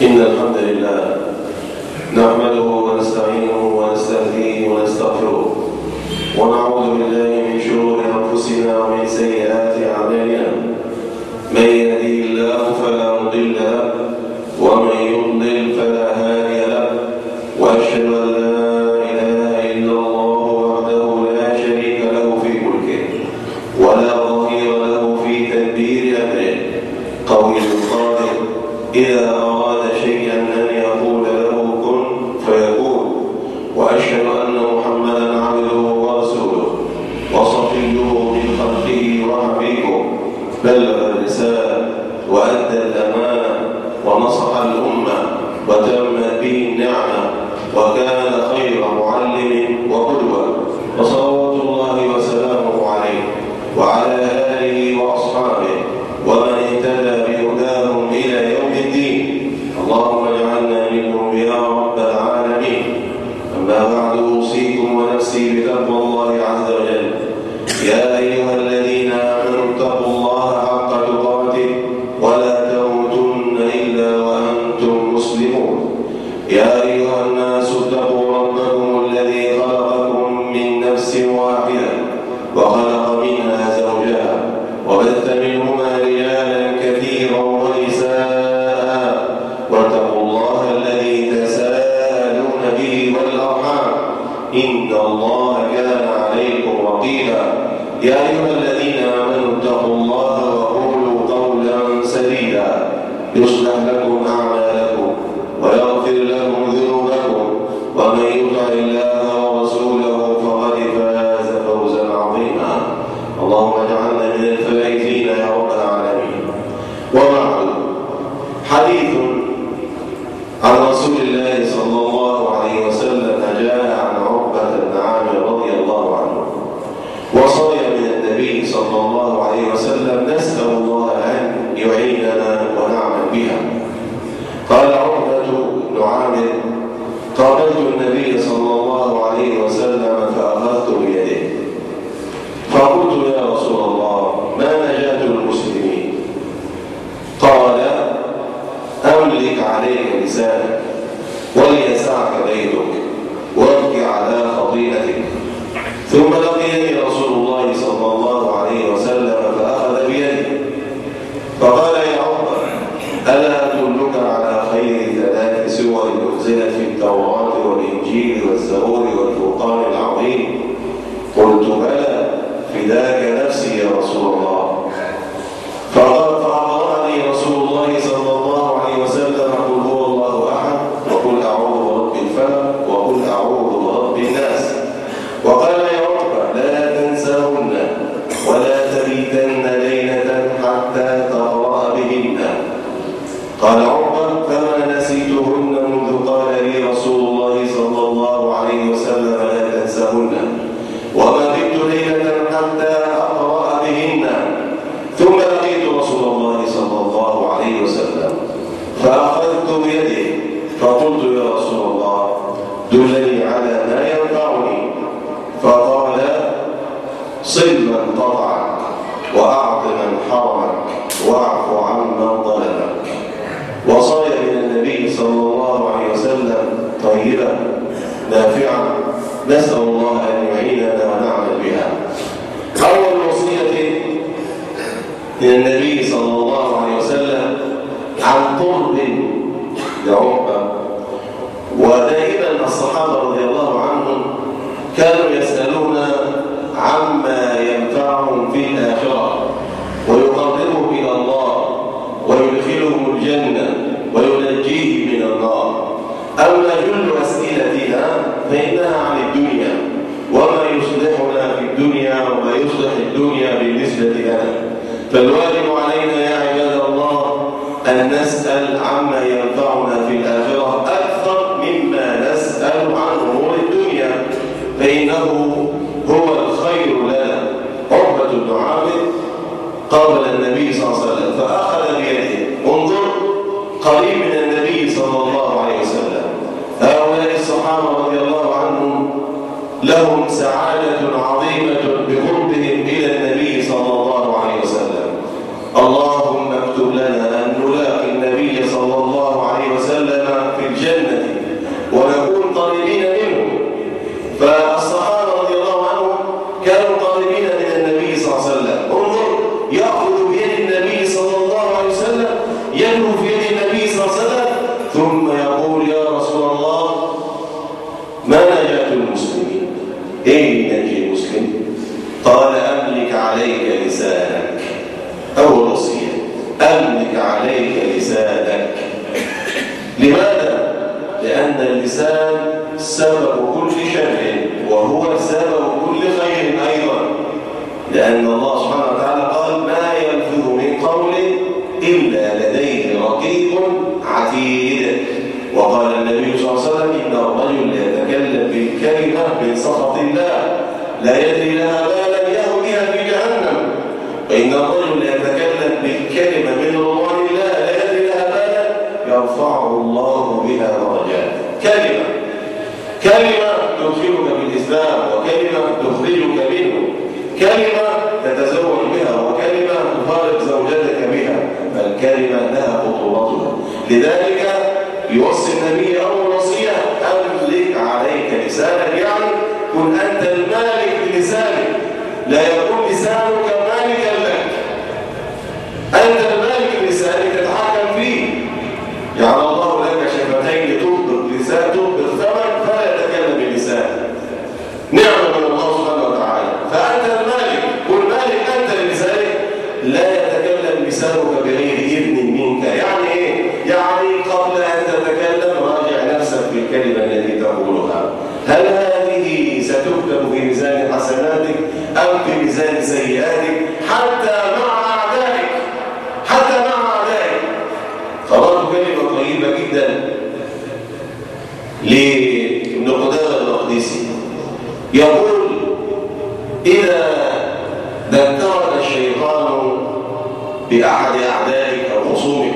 إن الحمد لله نحمده ونستعينه ونستهديه ونستغفره ونعوذ بالله من شرور أنفسنا ومن سيئات أعمالنا. من يهده الله فلا مضل له ومن يضلل فلا هادي له، وأشهد أن لا إله إلا الله وحده لا شريك له في ملكه ولا ظهير له في تدبير أمره. قوي القادر إذا أراد شيئا أن يقول له كن فيكون. وأشهد أن محمدا عبده ورسوله وصفيه من خلقه وحبيبه، بلغ الرسالة وأدى الأمانة ونصح الأمة وتمت به النعمة وكان خير معلم وقدوة، وصلوات الله وسلامه عليه وعلى آله وأصحابه ومن اهتدى بهداهم إلى يوم الدين. اللهم اجعلنا منهم يا رب العالمين. أما بعد، أوصيكم ونفسي بتقوى الله عز وجل. يا أيها الذين آمنوا اتقوا الله حق تقاته ولا تموتن إلا وأنتم مسلمون. يا أيها الناس اتقوا ربكم الذي خلقكم من نفس واحدة وخلق منها زوجها وبث منهما رجالا كثيرا ونساء، واتقوا الله الذي تساءلون به والأرحام إن الله كان عليكم رقيبا. يا أيها الذين آمنوا اتقوا الله وقولوا قولا سديدا يصلح لكم أعمالكم ويغفر لكم ذنوبكم، ومن يطع الله ورسوله فقد فاز فوزا عظيما. اللهم اجعلنا من الفائزين يا رب العالمين. وبعد، حديث عن رسول الله صلى الله عليه وسلم جاء عن عقبة بن عامر رضي الله عنه، وصايا من النبي صلى الله عليه وسلم نسأل الله أن يعيننا ونعمل بها. قال عقبة بن عامر: قابلت النبي صلى الله عليه وسلم فأخذت بيده فقلت: يا رسول الله، ما نجاة المسلمين؟ قال: أملك عليك لسانك وليسعك بيتك وابك على خطيئتك. ثم لقيني رسول الله صلى الله عليه وسلم فأخذ بيدي فقال: يا عقبة، ألا أدلك على خير 3 سور أنزلت في التوراة والإنجيل والزبور والفرقان العظيم؟ قلت: بلى، فداك نفسي يا رسول الله. فأقرأني رسول الله صلى الله عليه وسلم: قل هو الله أحد، وقل أعوذ برب الفلق، وقل أعوذ برب الناس. وقال: يا عقبة، لا تنسهن ولا تبيتن ليلة حتى تقرأ بهن. قال عقبة: فما نسيتهن منذ قال لي رسول الله صلى الله عليه وسلم: لا تنسهن، وما بت ليلة حتى أقرأ بهن. ثم لقيت رسول الله صلى الله عليه وسلم فأخذت بيده فقلت: يا رسول الله، دلني على ما ينفعني. فقال: صل من قطعك وأعط من حرمك واعف عمن ظلمك. وصايا من النبي صلى الله عليه وسلم طيبة نافعة، نسأل الله أن يعيننا ونعمل بها. أول وصية من النبي صلى الله عليه وسلم عن قرب لعقبة. ودائما الصحابة رضي الله عنهم كانوا يسألون عما ينفعهم في الآخرة ويقربهم إلى الله ويدخلهم الجنة وينجيهم من النار. أما جل أسئلتنا فإنها عن الدنيا وما يصلحنا في الدنيا وما يصلح الدنيا بالنسبة لنا. فالواجب علينا يا عباد الله أن نسأل عما ينفعنا في الآخرة أكثر مما نسأل عن أمور الدنيا، فإنه هو الخير لنا. عقبة بن عامر قابل النبي صلى الله عليه وسلم فأخذ بيده. انظر، قريب من النبي صلى الله عليه وسلم. هؤلاء الصحابة رضي الله عنهم لهم سعادة عظيمة بقربهم إلى النبي صلى الله عليه وسلم. اللهم اكتب لنا أن نلاقي النبي صلى الله عليه وسلم يأخذ بيد النبي صلى الله عليه وسلم، يدعو في يد النبي صلى الله عليه وسلم، ثم يقول يا رسول الله ما نجاة المسلمين؟ ايه نجي المسلم؟ قال أملك عليك لسانك. أول وصية أملك عليك لسانك. لماذا؟ لأن اللسان سبب كل شر وهو سبب كل خير أيضا، لأن الله سبحانه وتعالى قال ما يلفظ من قول إلا لديه رقيب عتيد. وقال النبي صلى الله عليه وسلم إن الرجل يتكلم بالكلمة من سخط الله لا يدري لها بالا يهويها في جهنم، وإن الرجل يتكلم بالكلمة من رضوان الله لا يدري لها بالا يرفعه الله بها درجات. كلمة تدخلك بالإسلام، وكلمة تخرجك منه، كلمة تتزوج بها، وكلمة تفارق زوجتك بها، فالكلمة لها خطورتها. لذلك يوصي النبي أول وصية أملك عليك لسانك، يعني كن أنت المالك للسانك، لا يكون لسانك مالكا لك. أنت المالك للسانك تتحكم فيه. جعل الله لك شفتين تضبط لسان تضبط فمك فلا يتكلم بلسانك. نعمة من الله سبحانه وتعالى. فأنت المالك، كن مالك أنت للسانك، لا يتكلم لسانك بغير إذن منك. يعني إيه؟ يعني قبل أن تتكلم راجع نفسك في الكلمة التي تقولها، هل هذه ستكتب في ميزان حسناتك أم في ميزان سيئاتك؟ حتى مع أعدائك، حتى مع أعدائك. قرأت كلمة طيبة جدا لابن قدامة المقدسي يقول إذا ذكرك الشيطان بأحد أعدائك أو خصومك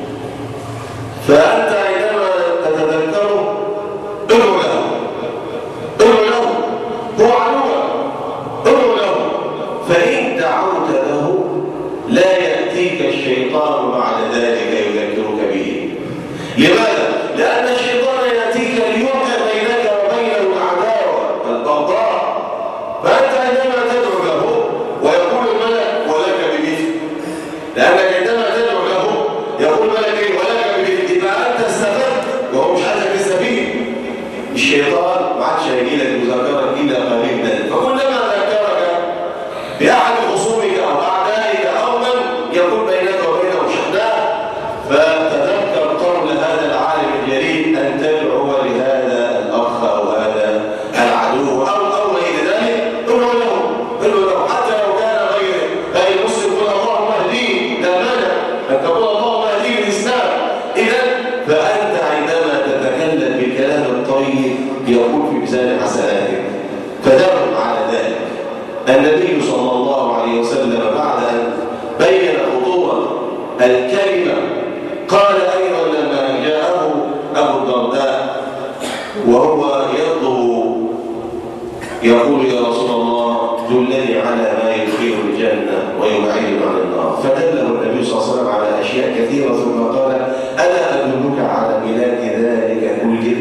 فأنت عندما تتذكره ادعو له، هو عدوك، ادعو له، فإن دعوت له لا يأتيك الشيطان بعد ذلك يذكرك به. لماذا؟ لأن الشيطان يأتيك ليوقع بينك وبينه العداوة البغضاء، فأنت عندما تدعو له ويقول الملك ولك بمثل، لأنك عندما تدعو له يقول الملك ولك بمثل، يبقى أنت استفدت وهو مش عايزك تستفيد. الشيطان ما عادش هيجي لك يذكرك إلا قليلا، فكلما ذكرك بأحد خصومك أو أعدائك أو من يكون بينك وبينه شحناء، فتذكر قول هذا العالم الجليل أن تدعو لهذا الأخ أو هذا العدو أو إلى ذلك، ادعو له حتى لو كان غير مسلم. قل اللهم اهديه، لا مانع أن تقول اللهم اهديه الإسلام. إذا فأنت عندما تتكلم بالكلام الطيب يكون في ميزان حسناتك، فدرب على ذلك. النبي صلى الله عليه وسلم بعد أن بين خطورة الكلمة قال أيضا لما جاءه أبو الدرداء وهو يطلب يقول يا رسول الله دلني على ما يدخل الجنة ويبعد عن النار، فدله النبي صلى الله عليه وسلم على أشياء كثيرة ثم قال ألا أدلك على ملاك ذلك كله؟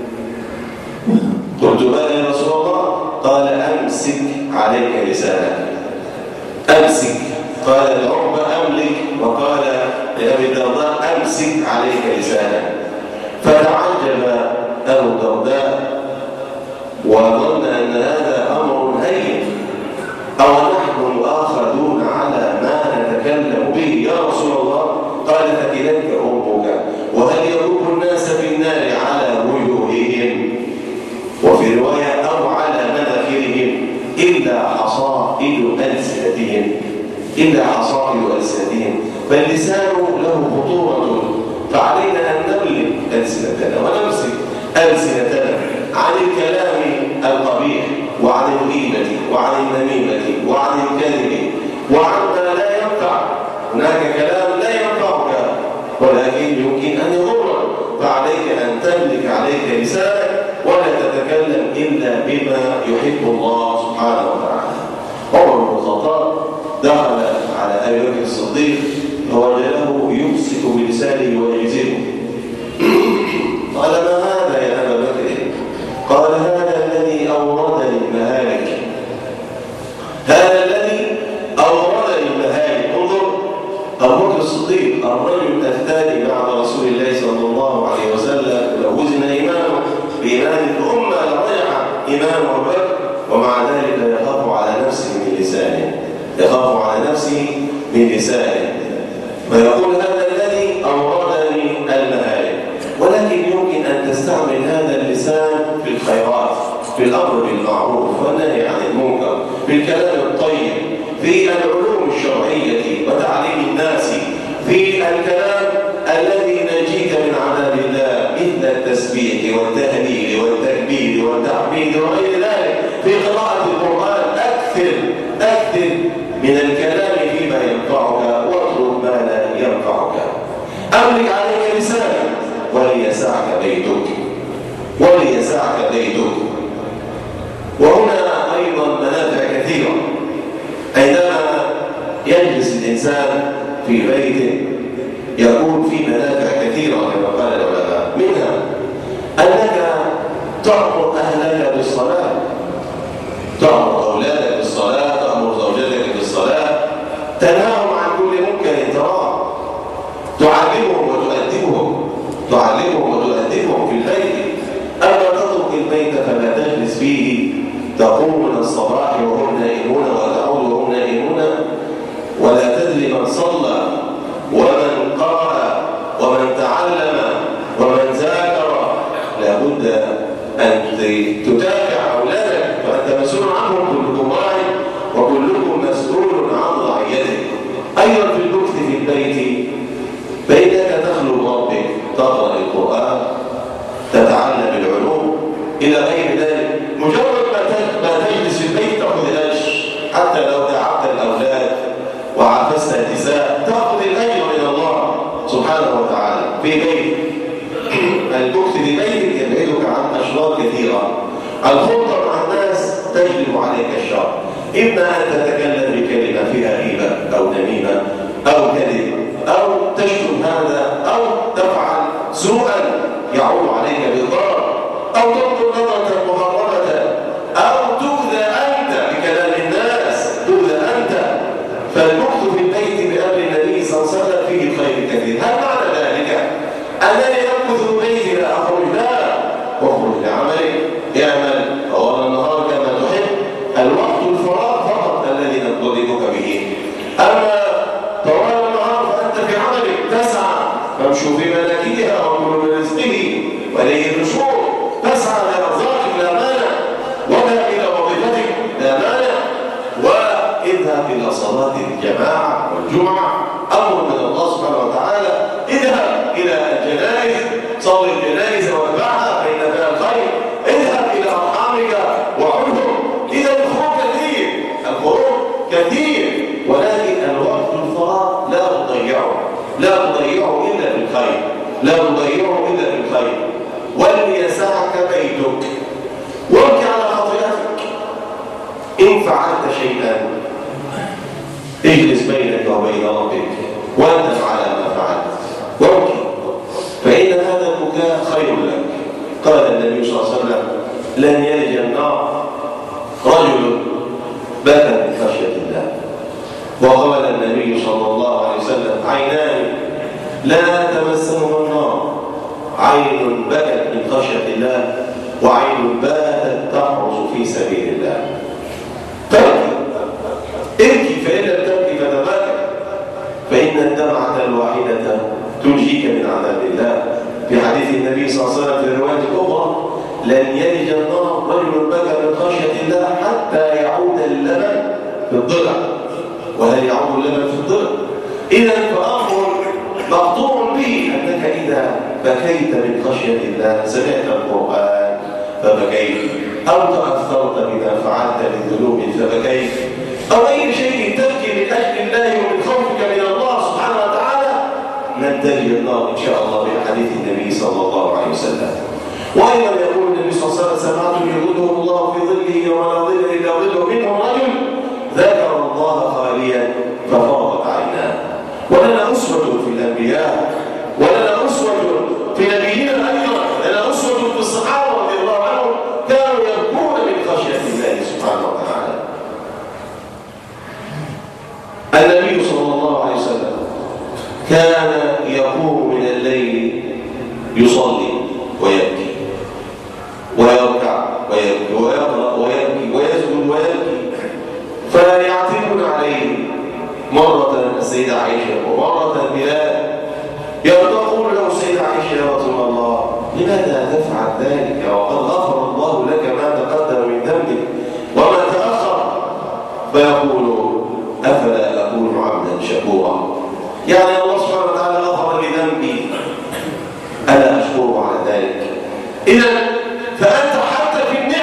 قلت بلى يا رسول الله، قال أمسك عليك لسانك. أمسك، قال العقبة أملك، وقال لأبي الدرداء أمسك عليك لسانك. فتعجب أبو الدرداء وظن أن هذا أمر هين، أو نحن مؤاخذون على ما نتكلم به يا رسول الله؟ قال ثكلتك أمك، وهل يكب الناس في النار على وجوههم، وفي رواية أو على مناخرهم إلا حصائد ألسنتهم، فاللسان له خطورة، فعلينا أن نملك ألسنتنا ونمسك ألسنتنا عن الكلام القبيح وعن الغيبة وعن النميمة وعن الكذب وعن ما لا ينفع. هناك كلام لا ينفعك ولكن يمكن أن يضرك، فعليك أن تملك عليك لسانك ولا تتكلم إلا بما يحب الله سبحانه وتعالى. عمر بن الخطاب دخل على أبي بكر الصديق فوجده يمسك بلسانه ويجزمه. قال ما هذا يا أبا بكر؟ قال هذا الذي أوردني المهالك، هذا الذي أوردني المهالك. أبو بكر الصديق الرجل الثاني بعد رسول الله صلى الله عليه وسلم، لو وزن إيمانه بإيمان الأمة لرجع إيمان أبو بكر، ومع ذلك يخاف على نفسه من لسانه، يخاف على نفسه من لسانه، ويقول هذا الذي أوردني المهالك. ولكن يمكن أن تستعمل هذا اللسان في الخيرات، في الأمر بالمعروف والنهي عن المنكر، في الكلام الطيب، في العلوم الشرعية وتعليم الناس، في الكلام الذي نجيك من عذاب الله، مثل التسبيح والتهليل والتكبير والتحميد وغير ذلك. في قراءة القرآن أكثر من الكلام فيما ينفعك، واترك ما لا ينفعك. أملك عليك لسانك وليسعك بيتك. وهنا أيضا منافع كثيرة. عندما يجلس الإنسان في بيته يكون في منافع كثيرة كما قال العلماء، منها أنك تأمر أهلك بالصلاة، تأمر أولادك بالصلاة، تأمر زوجتك بالصلاة، تنهاهم عن كل منكر تراه، تعلمهم وتؤدبهم في البيت. أما تترك البيت فلا تجلس فيه، تقوم من الصباح وهم نائمون وتعود وهم نائمون، ولا تدري من صلى ومن قرأ ومن تعلم ومن ذاكر. لابد أن تتابع أولادك، فأنت مسؤول عنهم، كلكم راع وكلكم مسؤول عن رعيته. أيضا في المكث في البيت بينك تخلو بربك، تقرأ القرآن، تتعلم العلوم إلى غير ذلك. مجرد ما تجلس في البيت تأخذ الأجر، حتى لو دعبت الأولاد وعفست النساء تأخذ الأجر من الله سبحانه وتعالى في بيت. المكث في بيتك يبعدك عن أشرار كثيرة. الخلطة مع الناس تجلب عليك الشر، إما أن تتكلم بكلمة فيها غيبة أو نميمة أو كذب، أو تشتم هذا، أو تفعل سوءا يعود عليك بالضرر، أو تنظر نظرة محرمة، أو تؤذى أنت بكلام الناس، تؤذى أنت. فالمكث في البيت بأمر النبي صلى الله عليه وسلم فيه الخير الكثير. هل معنى ذلك أنني أمكث في بيتي لا أخرج؟ لا، واخرج لعملك، اعمل طوال النهار كما تحب. الوقت الفراغ فقط الذي نطلبك به، أما طوال النهار فأنت في عملك تسعى، فامشوا في ملكها وكلوا من رزقه وإليه النشور. تسعى لأرزاقك لا مانع، واذهب إلى وظيفتك لا مانع، واذهب إلى صلاة الجماعة والجمعة، أمر من الله سبحانه وتعالى. اذهب إلى الجنائز، صل الجنائز واتبعها فإن فيها الخير. اذهب إلى أرحامك وعدهم. إذا الخروج كثير، ولكن الوقت الفراغ لا تضيعه إلا بالخير، وليسعك بيتك. وابكي على خطيئتك. إن فعلت شيئا اجلس بينك وبين ربك واندم على ما فعلت وابكي، فإن هذا البكاء خير لك. قال النبي صلى الله عليه وسلم: لن يلج النار رجل بكى من خشية الله. وقال النبي صلى الله عليه وسلم: عينان لا تمسهما النار، عين بكت من خشية الله، وعين باتت تحرس في سبيل الله. ابكي، فإن لم تبكي فتباكى، فإن الدمعة الواحدة تنجيك من عذاب الله. في حديث النبي صلى الله عليه وسلم في الرواية الأخرى: لن يلج النار رجل بكى من خشية الله حتى يعود اللبن في الضلع. وهل يعود اللبن في الضلع؟ إذا فأمر مقطوع به أنك إذا بكيت من خشية الله، سمعت القرآن فبكيت، أو تأثرت بما فعلت من ذنوب فبكيت، أو أي شيء تبكي من أجل الله ومن خوفك من الله سبحانه وتعالى، لن تلج النار إن شاء الله بحديث النبي صلى الله عليه وسلم. وأيضا يقول النبي صلى الله عليه وسلم: سمعت يظلهم الله في ظله ولا ظل إلا ظله، منهم رجل ذكر الله خاليا ففاضت عيناه. ولنا أسوة في الأنبياء، ولنا أسوة في نبينا أيضا، لنا أسوة في الصحابة رضي الله عنهم، كانوا يبكون من خشية الله سبحانه وتعالى. النبي صلى الله عليه وسلم كان يقوم من الليل يصلي ويبكي ويركع ويبكي ويقرأ ويبكي ويسجد ويبكي، فيعتمد عليه مرة السيدة عائشة ومرة بلال، يقول له السيدة عائشة يا رسول الله لماذا تفعل ذلك وقد غفر الله لك ما تقدم من ذنبك وما تأخر؟ فيقول أفلا أكون عبدا شكورا، يعني الله سبحانه وتعالى غفر لي ذنبي ألا أشكره على ذلك؟ إذا فأنت حتى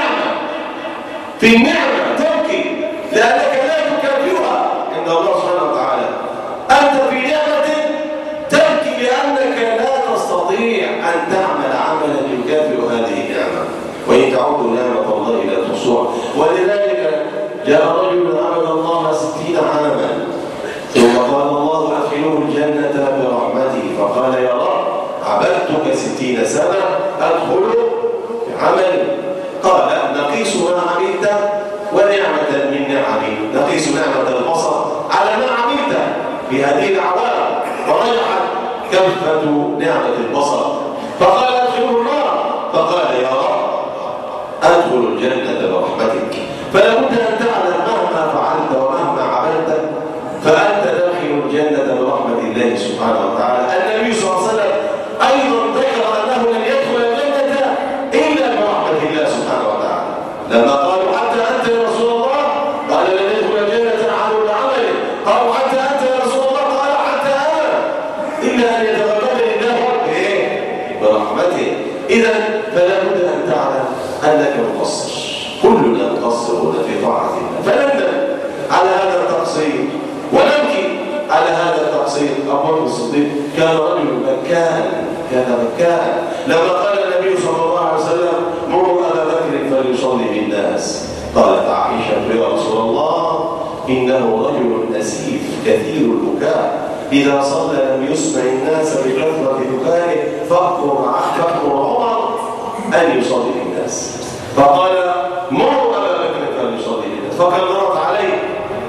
في النعمة تبكي لأنك لا تكافئها عند الله سبحانه وتعالى. أنت في نعمة تبكي لأنك لا تستطيع أن تعمل عملا يكافئ هذه النعمة، وإن تعودوا نعمة الله لا تحصوها. ولذلك جاء رجل عبد الله 60 عاما ثم قال الله أدخلوه الجنة برحمته، فقال يا رب عبدتك 60 سنة أدخل بعملي. قال نقيس ما عملت ونعمة من نعمي، نقيس نعمة البصر على ما عملت بهذه الأعوام، ورجحت كفة نعمة البصر. فقال أدخله النار، فقال يا رب أدخل الجنة برحمتك. فلا بد أن تعلم مهما فعلت ومهما عملت فأنت داخل الجنة برحمة الله سبحانه وتعالى. النبي صلى الله عليه وسلم أيضا ذكر أنه لن يدخل الجنة إلا برحمة الله سبحانه وتعالى. لما قالوا حتى أنت يا رسول الله قال لن يدخل الجنة عمل بعمله، قالوا حتى أنت يا رسول الله قال حتى أنا، إلا أن يتغمدني الله برحمته. إذا فلا بد أن تعلم أنك مقصر، كلنا مقصرون في طاعة الله، فنندم على هذا التقصير ونبكي على هذا التقصير. أبو بكر الصديق كان رجل مكان لما قال النبي صلى الله عليه وسلم مروا أبا بكر فليصلي بالناس، قالت عائشة يا رسول الله إنه رجل أسيف كثير البكاء، إذا صلى لم يسمع الناس بكثرة بكائه فأمر عمر أن يصلي بالناس. فقال مروا أبا بكر فليصلي بالناس، فكررت عليه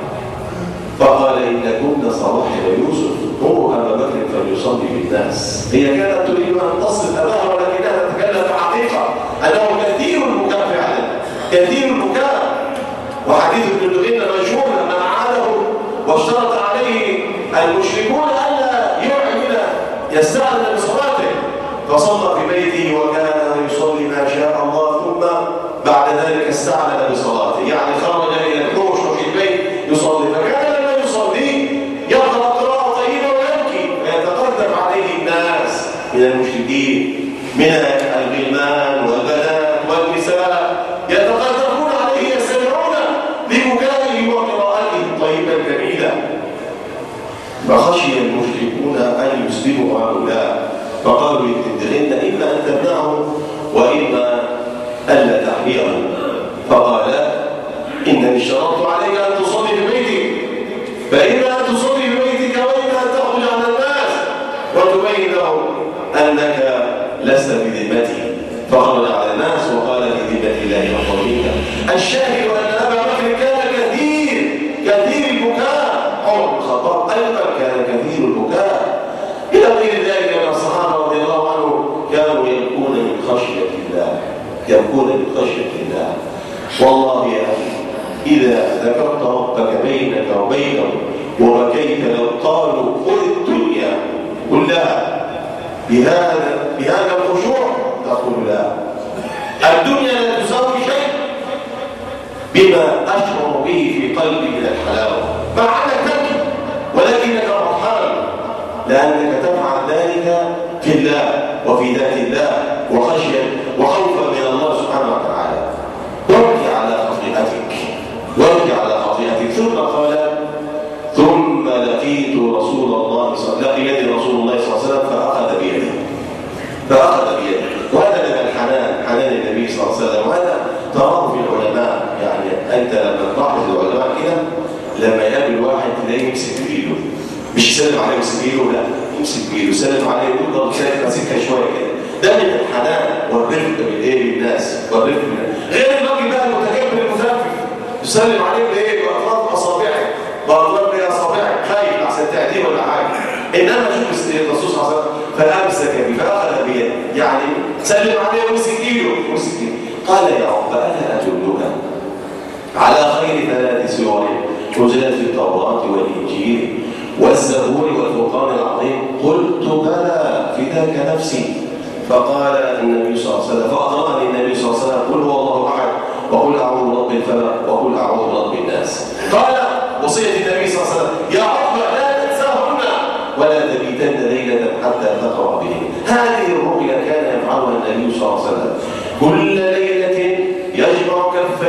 فقال إن كنا صواحب يوسف مروا أبا بكر فليصلي بالناس. هي كانت تريد أن تصل أباها ولكنها تتكلم في حقيقة أنه كثير البكاء فعلا، كثير البكاء. وحديث ابن لغينة مشهور لما عاده واشترط عليه المشركون ألا يستعمل بصلاته، فصلى في بيته وكان يصلي ما شاء الله، ثم بعد ذلك استعمل بصلاته، يعني خرج إلى الحوش وفي البيت يصلي. فكان لما يصلي يقرأ قراءة طيبة ويبكي، فيتقدم عليه الناس من المشركين من الغلمان والبنات والنساء، يتقدمون عليه يستمعون لبكائه وقراءته الطيبة الجميلة. فخشي المشركون أن يسلموا هؤلاء، فقالوا للتدرين إما أن تمنعهم وإما ألا تحميهم. فقال إنني اشترطت عليك أن تصلي في بيتك، فإما أن تصلي في بيتك وإما أن تخرج على الناس وتبين لهم أنك لست بذمتي. فخرج على الناس وقال في ذمة الله أفضل منك. الشاهد أن أبا بكر كان كثير البكاء، عمر بن الخطاب أيضا كان كثير البكاء، إلى غير ذلك من الصحابة رضي الله عنهم كانوا يبكون من خشية الله، يبكون من خشية الله. والله يا أخي إذا ذكرت ربك بينك وبينهم وبكيت لو قالوا خذ الدنيا كلها بهذا الخشوع تقول لا، الدنيا لا تساوي شيء بما أشعر به في قلبي من الحلاوة، مع أنك تبكي ولكنك فرحان لأنك تفعل ذلك في الله وفي ذات الله وخشية وخوفا من الله سبحانه وتعالى. وابكي على خطيئتك. ثم قال ثم لقيت رسول الله صلى الله عليه وسلم فأخذ بيده. وهذا من حنان النبي صلى الله عليه وسلم، وهذا تراه في العلماء. يعني أنت لما تلاحظ العلماء كده لما يقابل واحد تلاقيه يمسك بإيده، مش يسلم عليه يمسك بإيده، لا يمسك بإيده يسلم عليه ويفضل ماسكها شوية كده. ده من الحنان والرفق بالناس والرفق غير الراجل بقى المتكبر المثقف يسلم عليه بإيه؟ بأطراف أصابعه، بأطراف أصابعه، خايف أحسن تعديه ولا حاجة. انما شوف الرسول صلى الله عليه وسلم فامسك به فاخذ بيده، يعني سلم عليه ومسك ايده. قال يا رب الا ادلك على خير 3 سور نزلت في التوراه والانجيل والزبور والفرقان العظيم؟ قلت بلى فداك نفسي. فقال النبي صلى الله عليه وسلم فاقرأني النبي صلى الله عليه وسلم قل هو الله احد وقل اعوذ برب الفلق وقل اعوذ برب الناس. قال وصيه النبي صلى الله عليه وسلم يا رب لا تنساهن ولا تبيتن ليله حتى تقرا بهن. هذه الرؤيا كان يفعلها النبي صلى الله عليه وسلم كل ليله، يجمع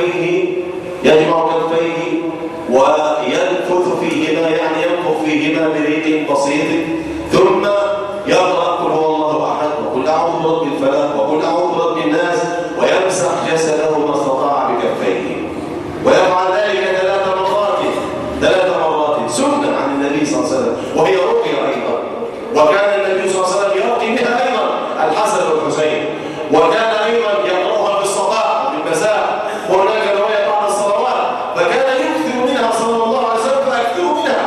كفيه وينفث فيهما، يعني ينفخ فيهما بريق بسيط، ثم يقرأ قل هو الله أحد وقل أعوذ برب الفلق وقل أعوذ برب الناس، ويمسح جسده ما استطاع بكفيه، ويفعل ذلك 3 مرات سنة عن النبي صلى الله عليه وسلم، وهي رقية أيضا. وكان النبي صلى الله عليه وسلم يرقي بها أيضا الحسن والحسين، وكان أيضا يقرأها في الصباح وفي المساء، وهناك رواية بعد الصلوات، فكان يكثر منها صلى الله عليه وسلم فأكثر منها،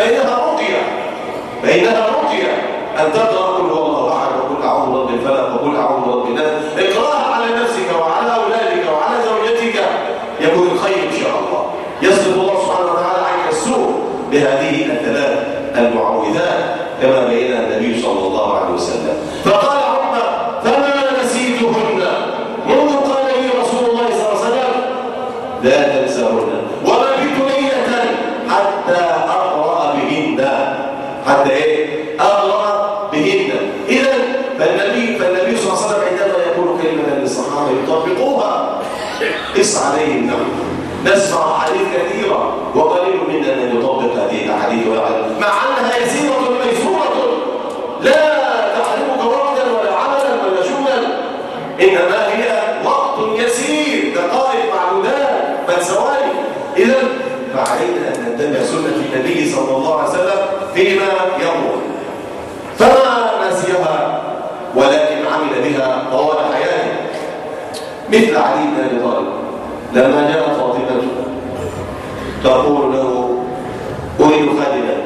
فإنها رقية أن تقرأ قل هو الله أحد وقل أعوذ برب الفلق وقل أعوذ برب الناس. اقرأها على نفسك وعلى أولادك وعلى زوجتك، يكون الخير إن شاء الله. يصرف الله سبحانه وتعالى عنك السوء بهذه 3 المعوذات كما بينها النبي صلى الله عليه وسلم. فقال عمر فما نسيتهن منذ قال لي رسول الله صلى الله عليه وسلم لا تنساهن وما بت ليلة حتى أقرأ بهن. حتى إيه؟ أقرأ بهن. إذن فالنبي صلى الله عليه وسلم عندما يقول كلمة للصحابة يطبقوها قس عليهم. نسمع حديث كثيرة وقليل منا من يطبق هذه الأحاديث ويعلم، مع أنها يسيرة ميسورة لا تحرمك وقتا ولا عملا ولا شغلا، إنما هي وقت يسير، دقائق معدودات بل ثواني. إذن فعلينا أن نتبع سنة النبي صلى الله عليه وسلم فيما يأمر. فما نسيها ولكن عمل بها طوال حياته، مثل علي بن أبي طالب لما جاءت فاطمة تقول له أريد خادما،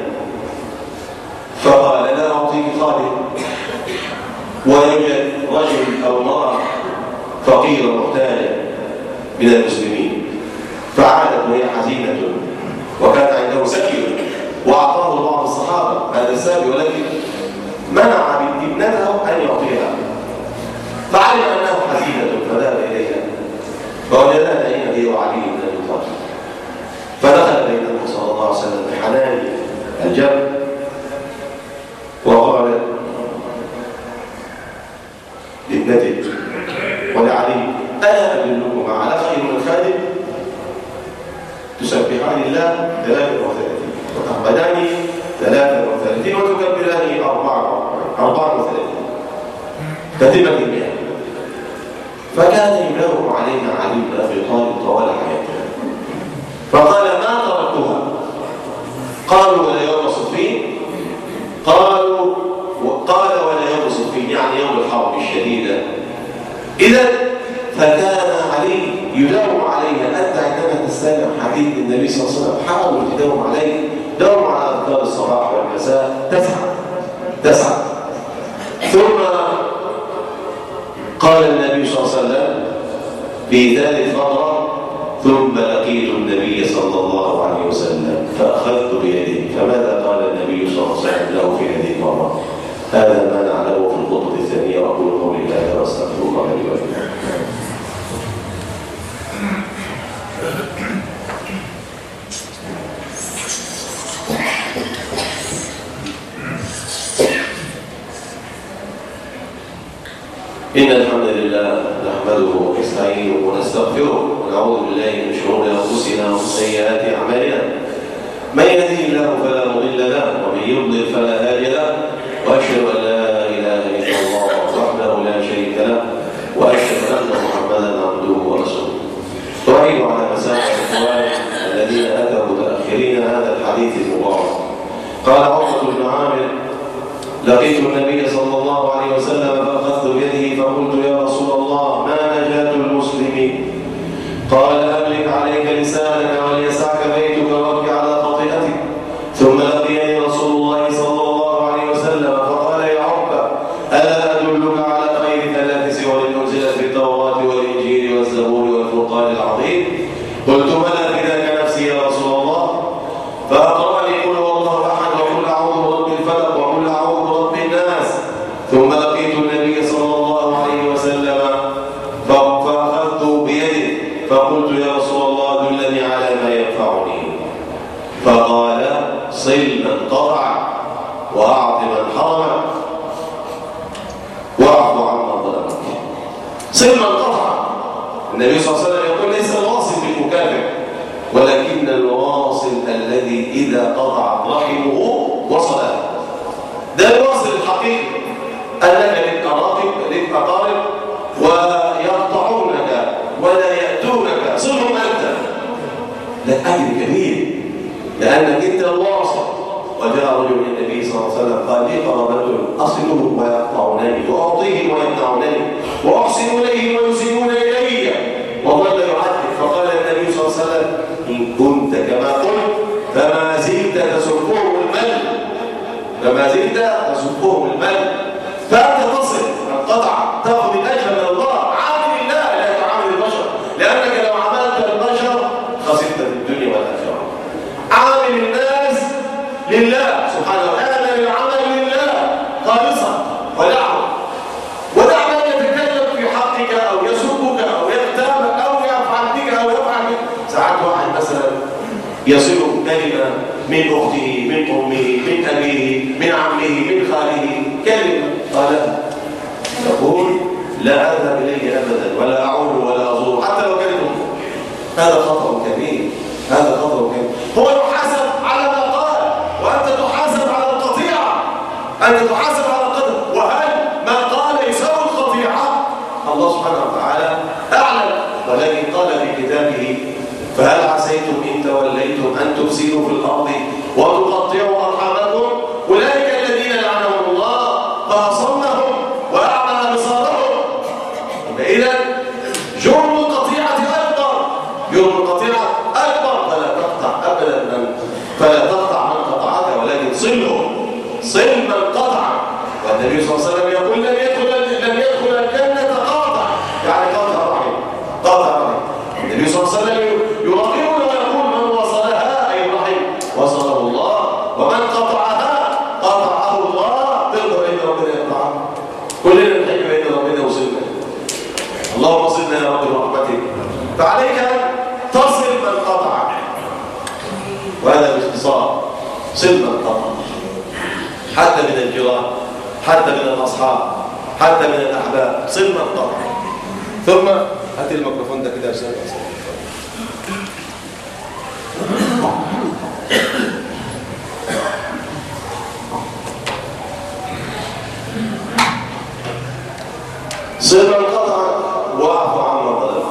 فقال لا أعطيك خادم، ويوجد رجل أو امرأة فقيرة محتاجة من المسلمين، فعادت وهي حزينة وكان عنده سكي وأعطاه بعض الصحابة هذا السابي، ولكن منع ابنته أن يعطيها، فعلم أنه حزينة فذهب إليها فوجدها نائمة هي وعلي بن أبي طالب، فدخل بينهما صلى الله عليه وسلم بحنان الجنب وقال لابنته ولعلي ألا أدلكما على خير من خادم تسبحان الله 33 وتحمداني 33 وتكبراني 34 تتمة المئة. فكان يلوم عليها علي بن أبي طالب طوال حياته، فقال ما تركتها. قالوا ولا يوم صفين، قال ولا يوم صفين، يعني يوم الحرب الشديدة. إذا فكان علي يداوم عليها. أنت عندما تستمع حديث النبي صلى الله عليه وسلم حاول تداوم عليه، داوم على أذكار الصباح والمساء تسعى. ثم قال النبي صلى الله عليه وسلم في ثالث مرة ثم لقيت النبي صلى الله عليه وسلم فأخذت بيده. فماذا قال النبي صلى الله عليه وسلم له في هذه المرة؟ هذا ما نعلمه في الخطبة الثانية، وأقول قولي هذا وأستغفر الله لي ولكم. إن الحمد لله نحمده ونستعينه ونستغفره ونعوذ بالله من شرور أنفسنا ومن سيئات أعمالنا. من يهده الله فلا مضل له ومن يضلل فلا هادي له، وأشهد أن لا إله إلا الله وحده لا شريك له، وأشهد أن محمدا عبده ورسوله. أعيد على مساء الإخوان الذين أتوا متأخرين هذا الحديث المبارك. قال عقبة بن عامر لقيت النبي صلى الله عليه وسلم فأخذت بيده فقلت يا رسول الله ما نجاة المسلمين؟ قال أملك عليك لسانك وليسعك بيتك وابك على خطيئتك. ثم لقيني رسول الله صلى الله عليه أعط من حرمك واعف عمن ظلمك. صل من قطع. النبي صلى الله عليه وسلم يقول ليس الواصل بالمكافئ، ولكن الواصل الذي إذا قطع رحمه وصله. ده الواصل الحقيقي، أنك لك أقارب ويقطعونك ولا يأتونك، صلهم أنت، ده أجر كبير لأنك أنت الواصل. وجاء رجل النبي صلى الله عليه وسلم قال لي قرابة أصلهم ويقطعونني وأعطيهم ويمنعونني وأحسن إليهم ويسيئون إلي، وظل يعذب. فقال النبي صلى الله عليه وسلم إن كنت كما قلت فما زلت تسبهم المل، فأنت تصل من قطع تأخذ الأجر من الله. عامل الله لا تعامل البشر، لأنك لو عملت البشر خسرت في الدنيا والآخرة. عامل الناس لله سبحانه وتعالى، للعمل لله خالصا، ودع من يتكلم في حقك أو يسبك أو يغتابك أو يفعل بك أو يفعل بك. ساعات واحد مثلا يصل كلمة من أخته، من أمه، من أبيه، من عمه، من خاله، كلمة قالها يقول لا أذهب إليه أبدا ولا أعود ولا أزور حتى لو كان أمه. هذا خطأ كبير، هو يحاسب على ما قال، وأنت تحاسب على القطيعة، وهل ما قال يساوي القطيعة؟ الله سبحانه وتعالى أعلم، ولكن قال في كتابه فهل عسيتم إن توليتم أن تفسدوا في الأرض وتقطعوا أرحامكم أولئك الذين لعنهم الله فأصمهم وأعمى أبصارهم. إذا جرم القطيعة أكبر، فلا تقطع من قطعك، ولكن صل من قطع. والنبي صلى الله عليه وسلم يقول لن يدخل الجنة قاطع، يعني قاطع رحم. النبي صلى الله عليه وسلم يراقبنا ويقول من وصلها أي رحم وصله الله، ومن قطعها قطعه الله. تقدر إن ربنا يقطعها، كلنا نحب إن ربنا وصلنا. اللهم صلنا يا رب برحمتك. فعليك أن تصل من قطعك، وهذا باختصار. صل من قطعك، حتى من الجيران، حتى من الأصحاب، حتى من الأحباب، صل من قطعك. ثم هات الميكروفون ده كده يا أستاذ. صل من قطعك واعف عمن ظلمك.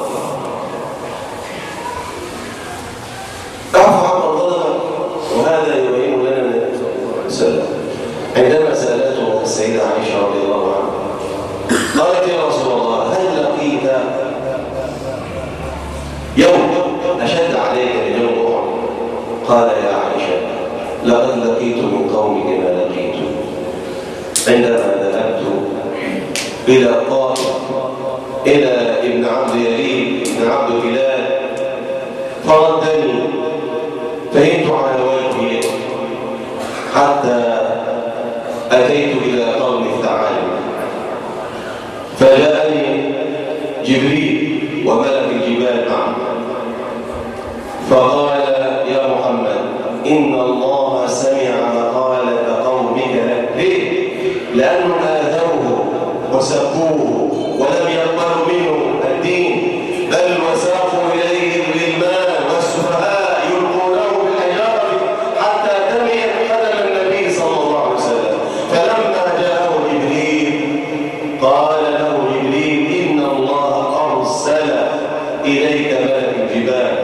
اعف عمن ظلمك، وهذا يبين لنا النبي صلى الله عليه وسلم عندما سألته السيدة عائشة رضي الله عنها قالت يا رسول الله هل لقيت يوم أشد عليك من يوم أحد؟ قال يا عائشة لقد لقيت من قومك ما لقيت عندما ذهبت إلى الطائف إلى ابن عبد يليل ابن عبد هلال فردني فهمت على وجهي حتى أتيت إلى قرن الثعالب فجاءني جبريل وملك الجبال معه فقال يا محمد إن الله سمع مقالة قومك لك. ليه؟ لأنهم آذوه وسبوه ولم يقبلوا منه الدين، بل وساقوا إليه الغلمان والسفهاء يلقونه بالحجارة حتى دميت قدم النبي صلى الله عليه وسلم. فلما جاءه جبريل قال له جبريل إن الله أرسل إليك ملك الجبال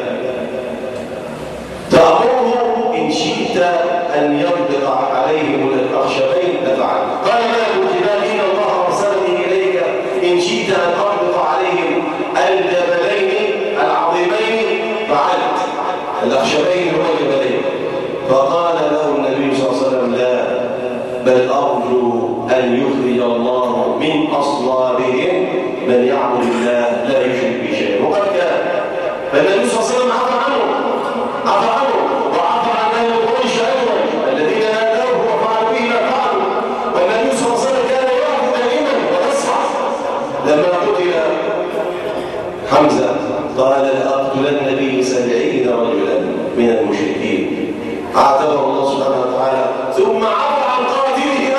تأمره إن شئت أن ينطق عليهم الأخشبين ففعل. قال ملك الجبال إن الله أرسلني إليك إن شئت أن أنطق عليهم الجبلين العظيمين فعلت. الأخشبين والجبلين. فقال له النبي صلى الله عليه وسلم لا، بل أرجو أن يخرج الله من أصلابهم من يعبد الله لا يشرك به شيئا. وقد كان. فالنبي صلى الله عليه وسلم عفى عنه وعفى عن أهل قريش أيضا الذين نادوه وفعلوا به ما فعلوا. والنبي صلى الله عليه وسلم كان يعفو دائما ويصفح. لما قتل حمزة قال لأقتلن به 70 رجلا من المشركين، اعتبر الله سبحانه وتعالى ثم عفى عن قاتله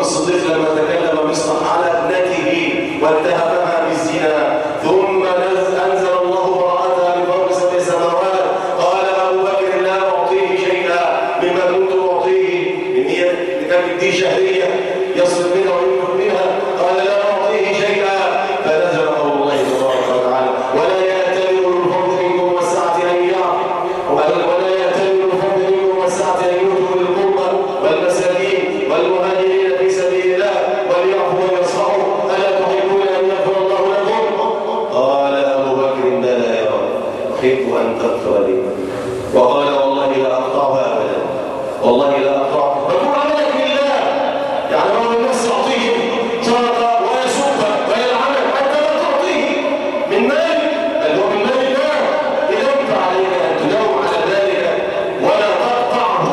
الصديق لما تكلم مصطح على ابنته واتهمها بالزنا ثم أنزل الله براءتها من فوق 7 سماوات قال أبو بكر لا أعطيه شيئا مما كنت أعطيه إن هي كانت دي شهرية يصرف منها وينفق منها قال لا أعطيه شيئا فنزل قول الله تبارك وتعالى ولا يأتل أولو الفضل منكم والسعة أن يؤتوا أولي القربى والمساكين والمهاجرين في سبيل الله وليعفوا ويصفحوا ألا تحبون أن يغفر الله لكم؟ قال أبو بكر بلى يا رب أحب أن تغفر لي وقال والله لا أقطعها أبدا والله لا أقطعها فكن عملك لله يعني هو الناس يعطيه صدقة ويسوقها ويلعنك حتى لا تعطيه من مالك بل هو من مال الله إذا أنت عليك أن تداوم على ذلك ولا تقطعه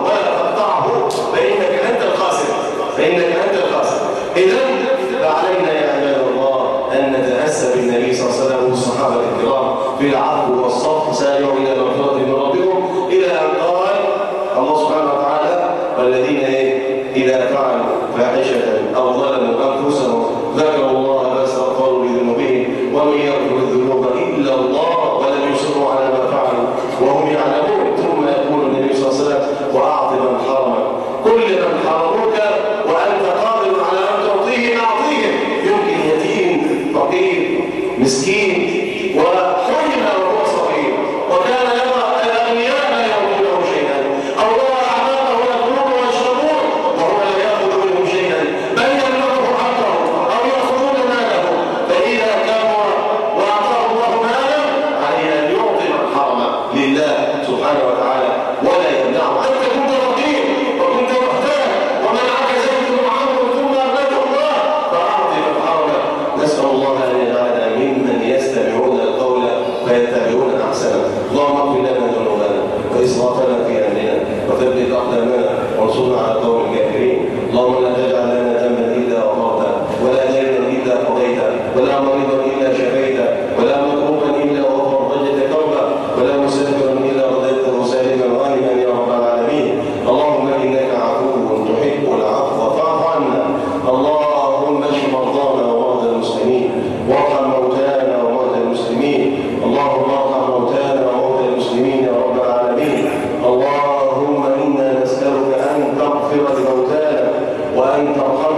فإنك أنت الخاسر إذا فعلينا يا عباد الله أن نتأسى بالنبي صلى الله عليه وسلم والصحابة الكرام في العفو والصفح سارعوا إلى مغفرة من ربكم إلى أن قال الله سبحانه وتعالى والذين إذا فعلوا فاحشة أو ظلموا أنفسهم ذكروا الله فاستغفروا لذنوبهم ومن يغفر الذنوب إلا الله ولم يصروا على ما فعلوا وهم يعلمون ثم يقول النبي صلى الله عليه وسلم وأعط من حرمك كل من حرموك وأنت قادر على أن تعطيه أعطيه يمكن يتيم فقير مسكين وحرم وهو صغير وكان يرى الأغنياء لا يعطونه شيئا أو يرى أعمامه يأكلون ويشربون وهو لا يأخذ منهم شيئا بل يمنعه حقه أو يأخذون ماله فإذا كبر وأعطاه الله مالا عليه أن يعطي من حرم لله سبحانه وتعالى ولا يمنعه أنت كنت فقير وكنت محتاج ومنعك زيد وعمر ثم أغناك الله فأعطي من حرم نسأل الله أن يجعلنا ممن يستمعون القول فيتبعون أحسنه اللهم اغفر لنا ذنوبنا وإسرافنا في أمرنا وثبت أقدامنا وانصرنا على القوم الكافرين اللهم لا تجعل لنا ذنبا إلا غفرته ولا دينا إلا قضيته ولا مريضا إلا شفيته ولا مكروبا إلا وفرجت كربه ولا مسافرا إلا رددته سالما غانما يا رب العالمين اللهم إنك عفو تحب العفو فاعف عنا اللهم اشف مرضانا ومرضى المسلمين وارحم موتانا وموتى المسلمين اللهم ارحم موتانا وموتى المسلمين يا رب العالمين اللهم إنا نسألك أن تغفر لموتانا وأن ترحم